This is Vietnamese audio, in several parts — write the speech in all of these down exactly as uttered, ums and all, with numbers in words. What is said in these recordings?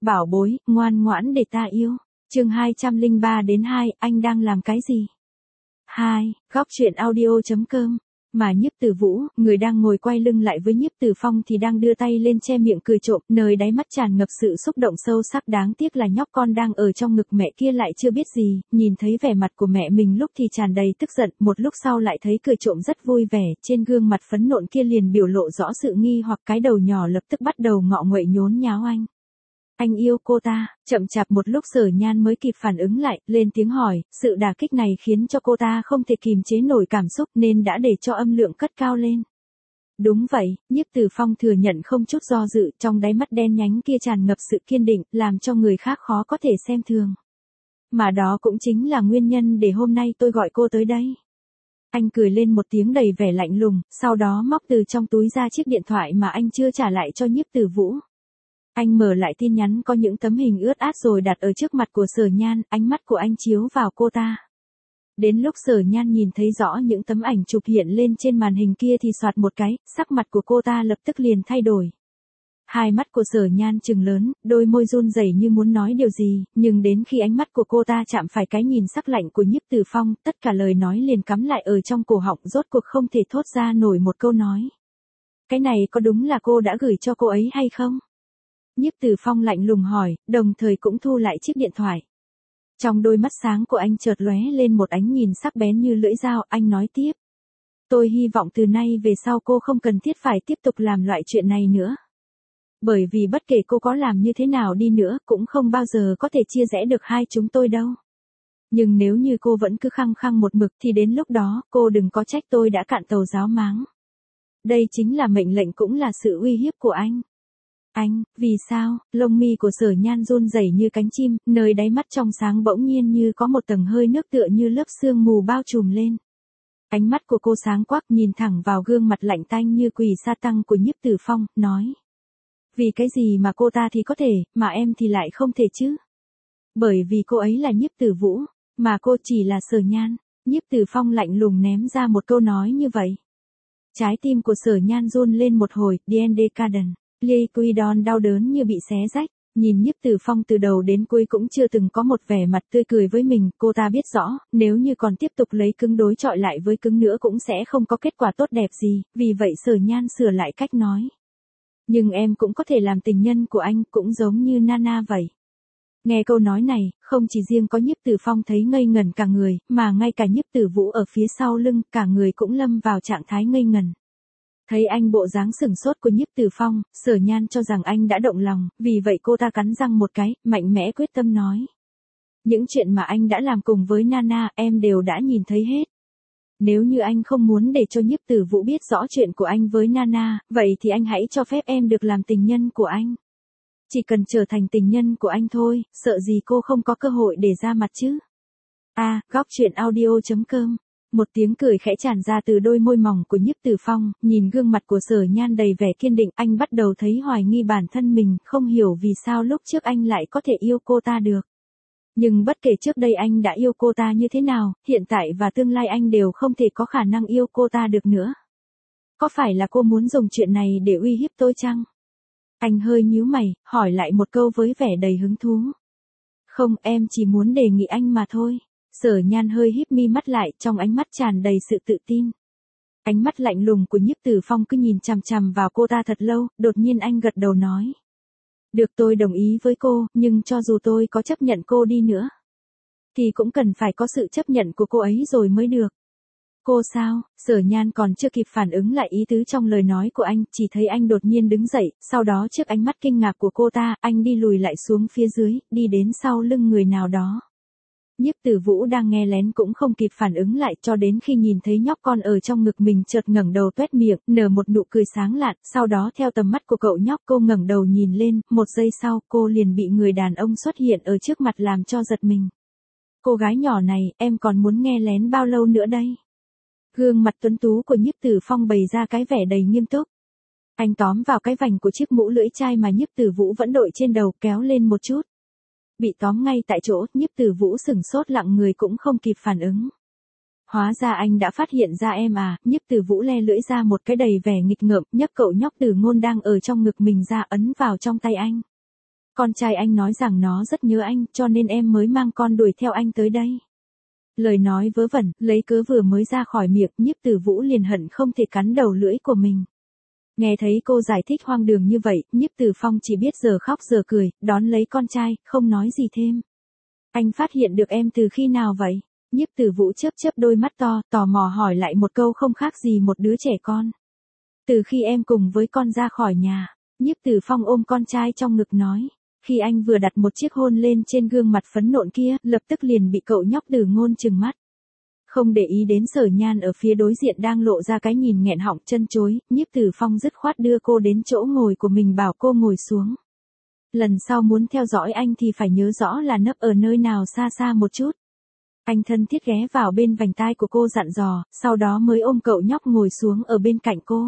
bảo bối, ngoan ngoãn để ta yêu. Chương hai trăm lẻ ba đến hai, anh đang làm cái gì? hai. Góc truyện audio chấm com. Mà Nhiếp Tử Vũ, người đang ngồi quay lưng lại với Nhiếp Tử Phong thì đang đưa tay lên che miệng cười trộm, nơi đáy mắt tràn ngập sự xúc động sâu sắc. Đáng tiếc là nhóc con đang ở trong ngực mẹ kia lại chưa biết gì, nhìn thấy vẻ mặt của mẹ mình lúc thì tràn đầy tức giận, một lúc sau lại thấy cười trộm rất vui vẻ, trên gương mặt phấn nộn kia liền biểu lộ rõ sự nghi hoặc, cái đầu nhỏ lập tức bắt đầu ngọ nguậy nhốn nháo anh. Anh yêu cô ta. Chậm chạp một lúc Sở Nhan mới kịp phản ứng lại, lên tiếng hỏi, sự đả kích này khiến cho cô ta không thể kìm chế nổi cảm xúc nên đã để cho âm lượng cất cao lên. Đúng vậy, Nhiếp Tử Phong thừa nhận không chút do dự, trong đáy mắt đen nhánh kia tràn ngập sự kiên định, làm cho người khác khó có thể xem thường. Mà đó cũng chính là nguyên nhân để hôm nay tôi gọi cô tới đây. Anh cười lên một tiếng đầy vẻ lạnh lùng, sau đó móc từ trong túi ra chiếc điện thoại mà anh chưa trả lại cho Nhiếp Tử Vũ. Anh mở lại tin nhắn có những tấm hình ướt át rồi đặt ở trước mặt của Sở Nhan, ánh mắt của anh chiếu vào cô ta. Đến lúc Sở Nhan nhìn thấy rõ những tấm ảnh chụp hiện lên trên màn hình kia thì xoạt một cái, sắc mặt của cô ta lập tức liền thay đổi. Hai mắt của Sở Nhan trừng lớn, đôi môi run rẩy như muốn nói điều gì, nhưng đến khi ánh mắt của cô ta chạm phải cái nhìn sắc lạnh của Nhiếp Tử Phong, tất cả lời nói liền cắm lại ở trong cổ họng, rốt cuộc không thể thốt ra nổi một câu nói. Cái này có đúng là cô đã gửi cho cô ấy hay không? Nhiếp Tử Phong lạnh lùng hỏi, đồng thời cũng thu lại chiếc điện thoại. Trong đôi mắt sáng của anh chợt lóe lên một ánh nhìn sắc bén như lưỡi dao, anh nói tiếp. Tôi hy vọng từ nay về sau cô không cần thiết phải tiếp tục làm loại chuyện này nữa. Bởi vì bất kể cô có làm như thế nào đi nữa, cũng không bao giờ có thể chia rẽ được hai chúng tôi đâu. Nhưng nếu như cô vẫn cứ khăng khăng một mực thì đến lúc đó, cô đừng có trách tôi đã cạn tàu giáo máng. Đây chính là mệnh lệnh cũng là sự uy hiếp của anh. Anh, vì sao? Lông mi của Sở Nhan run rẩy như cánh chim, nơi đáy mắt trong sáng bỗng nhiên như có một tầng hơi nước tựa như lớp sương mù bao trùm lên. Ánh mắt của cô sáng quắc nhìn thẳng vào gương mặt lạnh tanh như quỷ sa tăng của Nhiếp Tử Phong, nói. Vì cái gì mà cô ta thì có thể, mà em thì lại không thể chứ? Bởi vì cô ấy là Nhiếp Tử Vũ, mà cô chỉ là Sở Nhan. Nhiếp Tử Phong lạnh lùng ném ra một câu nói như vậy. Trái tim của Sở Nhan run lên một hồi, Dien Decadent. Liquidon đau đớn như bị xé rách, nhìn Nhiếp Tử Phong từ đầu đến cuối cũng chưa từng có một vẻ mặt tươi cười với mình, cô ta biết rõ, nếu như còn tiếp tục lấy cứng đối chọi lại với cứng nữa cũng sẽ không có kết quả tốt đẹp gì, vì vậy Sở Nhan sửa lại cách nói. Nhưng em cũng có thể làm tình nhân của anh, cũng giống như Nana vậy. Nghe câu nói này, không chỉ riêng có Nhiếp Tử Phong thấy ngây ngẩn cả người, mà ngay cả Nhiếp Tử Vũ ở phía sau lưng, cả người cũng lâm vào trạng thái ngây ngẩn. Thấy anh bộ dáng sửng sốt của Nhiếp Tử Phong, Sở Nhan cho rằng anh đã động lòng, vì vậy cô ta cắn răng một cái, mạnh mẽ quyết tâm nói. Những chuyện mà anh đã làm cùng với Nana, em đều đã nhìn thấy hết. Nếu như anh không muốn để cho Nhiếp Tử Vũ biết rõ chuyện của anh với Nana, vậy thì anh hãy cho phép em được làm tình nhân của anh. Chỉ cần trở thành tình nhân của anh thôi, sợ gì cô không có cơ hội để ra mặt chứ. À, góc truyện audio chấm com. Một tiếng cười khẽ tràn ra từ đôi môi mỏng của Nhiếp Tử Phong, nhìn gương mặt của Sở Nhan đầy vẻ kiên định, anh bắt đầu thấy hoài nghi bản thân mình, không hiểu vì sao lúc trước anh lại có thể yêu cô ta được. Nhưng bất kể trước đây anh đã yêu cô ta như thế nào, hiện tại và tương lai anh đều không thể có khả năng yêu cô ta được nữa. Có phải là cô muốn dùng chuyện này để uy hiếp tôi chăng? Anh hơi nhíu mày, hỏi lại một câu với vẻ đầy hứng thú. Không, em chỉ muốn đề nghị anh mà thôi. Sở Nhan hơi híp mi mắt lại, trong ánh mắt tràn đầy sự tự tin. Ánh mắt lạnh lùng của Nhiếp Tử Phong cứ nhìn chằm chằm vào cô ta thật lâu, đột nhiên anh gật đầu nói. Được, tôi đồng ý với cô, nhưng cho dù tôi có chấp nhận cô đi nữa, thì cũng cần phải có sự chấp nhận của cô ấy rồi mới được. Cô sao? Sở Nhan còn chưa kịp phản ứng lại ý tứ trong lời nói của anh, chỉ thấy anh đột nhiên đứng dậy, sau đó trước ánh mắt kinh ngạc của cô ta, anh đi lùi lại xuống phía dưới, đi đến sau lưng người nào đó. Nhiếp Tử Vũ đang nghe lén cũng không kịp phản ứng lại, cho đến khi nhìn thấy nhóc con ở trong ngực mình chợt ngẩng đầu toét miệng, nở một nụ cười sáng lạn, sau đó theo tầm mắt của cậu nhóc cô ngẩng đầu nhìn lên, một giây sau cô liền bị người đàn ông xuất hiện ở trước mặt làm cho giật mình. Cô gái nhỏ này, em còn muốn nghe lén bao lâu nữa đây? Gương mặt tuấn tú của Nhiếp Tử Phong bày ra cái vẻ đầy nghiêm túc. Anh tóm vào cái vành của chiếc mũ lưỡi chai mà Nhiếp Tử Vũ vẫn đội trên đầu, kéo lên một chút. Bị tóm ngay tại chỗ, Nhiếp Tử Vũ sửng sốt lặng người cũng không kịp phản ứng. Hóa ra anh đã phát hiện ra em à? Nhiếp Tử Vũ le lưỡi ra một cái đầy vẻ nghịch ngợm, nhấc cậu nhóc Tử Ngôn đang ở trong ngực mình ra ấn vào trong tay anh. Con trai anh nói rằng nó rất nhớ anh, cho nên em mới mang con đuổi theo anh tới đây. Lời nói vớ vẩn, lấy cớ vừa mới ra khỏi miệng, Nhiếp Tử Vũ liền hận không thể cắn đầu lưỡi của mình. Nghe thấy cô giải thích hoang đường như vậy, Nhiếp Tử Phong chỉ biết giờ khóc giờ cười, đón lấy con trai, không nói gì thêm. Anh phát hiện được em từ khi nào vậy? Nhiếp Tử Vũ chớp chớp đôi mắt to, tò mò hỏi lại một câu không khác gì một đứa trẻ con. Từ khi em cùng với con ra khỏi nhà, Nhiếp Tử Phong ôm con trai trong ngực nói. Khi anh vừa đặt một chiếc hôn lên trên gương mặt phấn nộn kia, lập tức liền bị cậu nhóc Từ Ngôn trừng mắt. Không để ý đến Sở Nhan ở phía đối diện đang lộ ra cái nhìn nghẹn họng chân chối, Nhiếp Tử Phong dứt khoát đưa cô đến chỗ ngồi của mình bảo cô ngồi xuống. Lần sau muốn theo dõi anh thì phải nhớ rõ là nấp ở nơi nào xa xa một chút. Anh thân thiết ghé vào bên vành tai của cô dặn dò, sau đó mới ôm cậu nhóc ngồi xuống ở bên cạnh cô.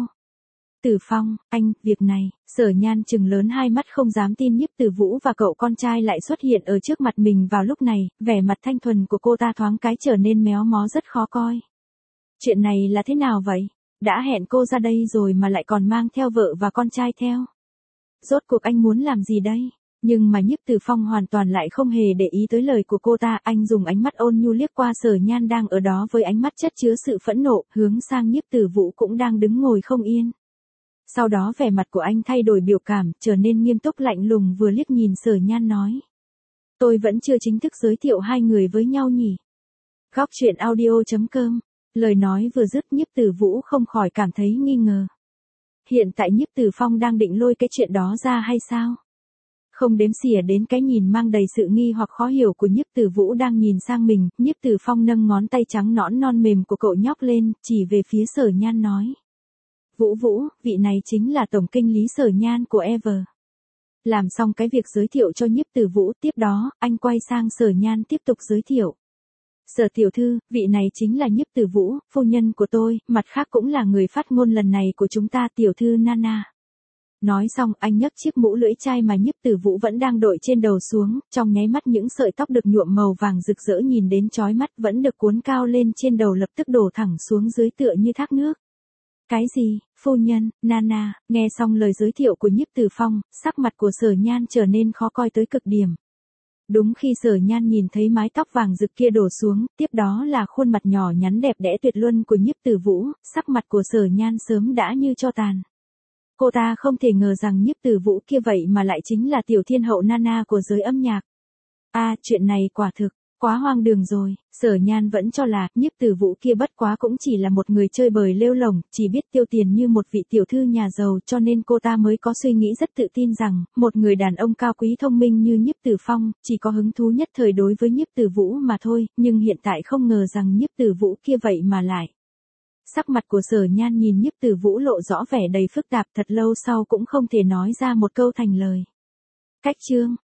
Tử Phong, anh, việc này, Sở Nhan trừng lớn hai mắt không dám tin Nhiếp Tử Vũ và cậu con trai lại xuất hiện ở trước mặt mình vào lúc này, vẻ mặt thanh thuần của cô ta thoáng cái trở nên méo mó rất khó coi. Chuyện này là thế nào vậy? Đã hẹn cô ra đây rồi mà lại còn mang theo vợ và con trai theo. Rốt cuộc anh muốn làm gì đây? Nhưng mà Nhiếp Tử Phong hoàn toàn lại không hề để ý tới lời của cô ta, anh dùng ánh mắt ôn nhu liếc qua Sở Nhan đang ở đó với ánh mắt chất chứa sự phẫn nộ, hướng sang Nhiếp Tử Vũ cũng đang đứng ngồi không yên. Sau đó vẻ mặt của anh thay đổi biểu cảm, trở nên nghiêm túc lạnh lùng vừa liếc nhìn Sở Nhan nói. Tôi vẫn chưa chính thức giới thiệu hai người với nhau nhỉ. Góc truyện audio chấm com. Lời nói vừa dứt Nhiếp Tử Vũ không khỏi cảm thấy nghi ngờ. Hiện tại Nhiếp Tử Phong đang định lôi cái chuyện đó ra hay sao? Không đếm xỉa đến cái nhìn mang đầy sự nghi hoặc khó hiểu của Nhiếp Tử Vũ đang nhìn sang mình, Nhiếp Tử Phong nâng ngón tay trắng nõn non mềm của cậu nhóc lên, chỉ về phía Sở Nhan nói. Vũ Vũ, vị này chính là tổng kinh lý Sở Nhan của Ever. Làm xong cái việc giới thiệu cho Nhiếp Tử Vũ, tiếp đó, anh quay sang Sở Nhan tiếp tục giới thiệu. Sở tiểu thư, vị này chính là Nhiếp Tử Vũ, phu nhân của tôi, mặt khác cũng là người phát ngôn lần này của chúng ta, tiểu thư Nana. Nói xong, anh nhấc chiếc mũ lưỡi chai mà Nhiếp Tử Vũ vẫn đang đội trên đầu xuống, trong nháy mắt những sợi tóc được nhuộm màu vàng rực rỡ nhìn đến chói mắt vẫn được cuốn cao lên trên đầu lập tức đổ thẳng xuống dưới tựa như thác nước. Cái gì, phu nhân, Nana, nghe xong lời giới thiệu của Nhiếp Tử Phong, sắc mặt của Sở Nhan trở nên khó coi tới cực điểm. Đúng khi Sở Nhan nhìn thấy mái tóc vàng rực kia đổ xuống, tiếp đó là khuôn mặt nhỏ nhắn đẹp đẽ tuyệt luân của Nhiếp Tử Vũ, sắc mặt của Sở Nhan sớm đã như tro tàn. Cô ta không thể ngờ rằng Nhiếp Tử Vũ kia vậy mà lại chính là tiểu thiên hậu Nana của giới âm nhạc. A, à, chuyện này quả thực quá hoang đường rồi. Sở Nhan vẫn cho là Nhiếp Tử Vũ kia bất quá cũng chỉ là một người chơi bời lêu lổng, chỉ biết tiêu tiền như một vị tiểu thư nhà giàu, cho nên cô ta mới có suy nghĩ rất tự tin rằng một người đàn ông cao quý thông minh như Nhiếp Tử Phong chỉ có hứng thú nhất thời đối với Nhiếp Tử Vũ mà thôi, nhưng hiện tại không ngờ rằng Nhiếp Tử Vũ kia vậy mà lại. Sắc mặt của Sở Nhan nhìn Nhiếp Tử Vũ lộ rõ vẻ đầy phức tạp, thật lâu sau cũng không thể nói ra một câu thành lời. Cách chương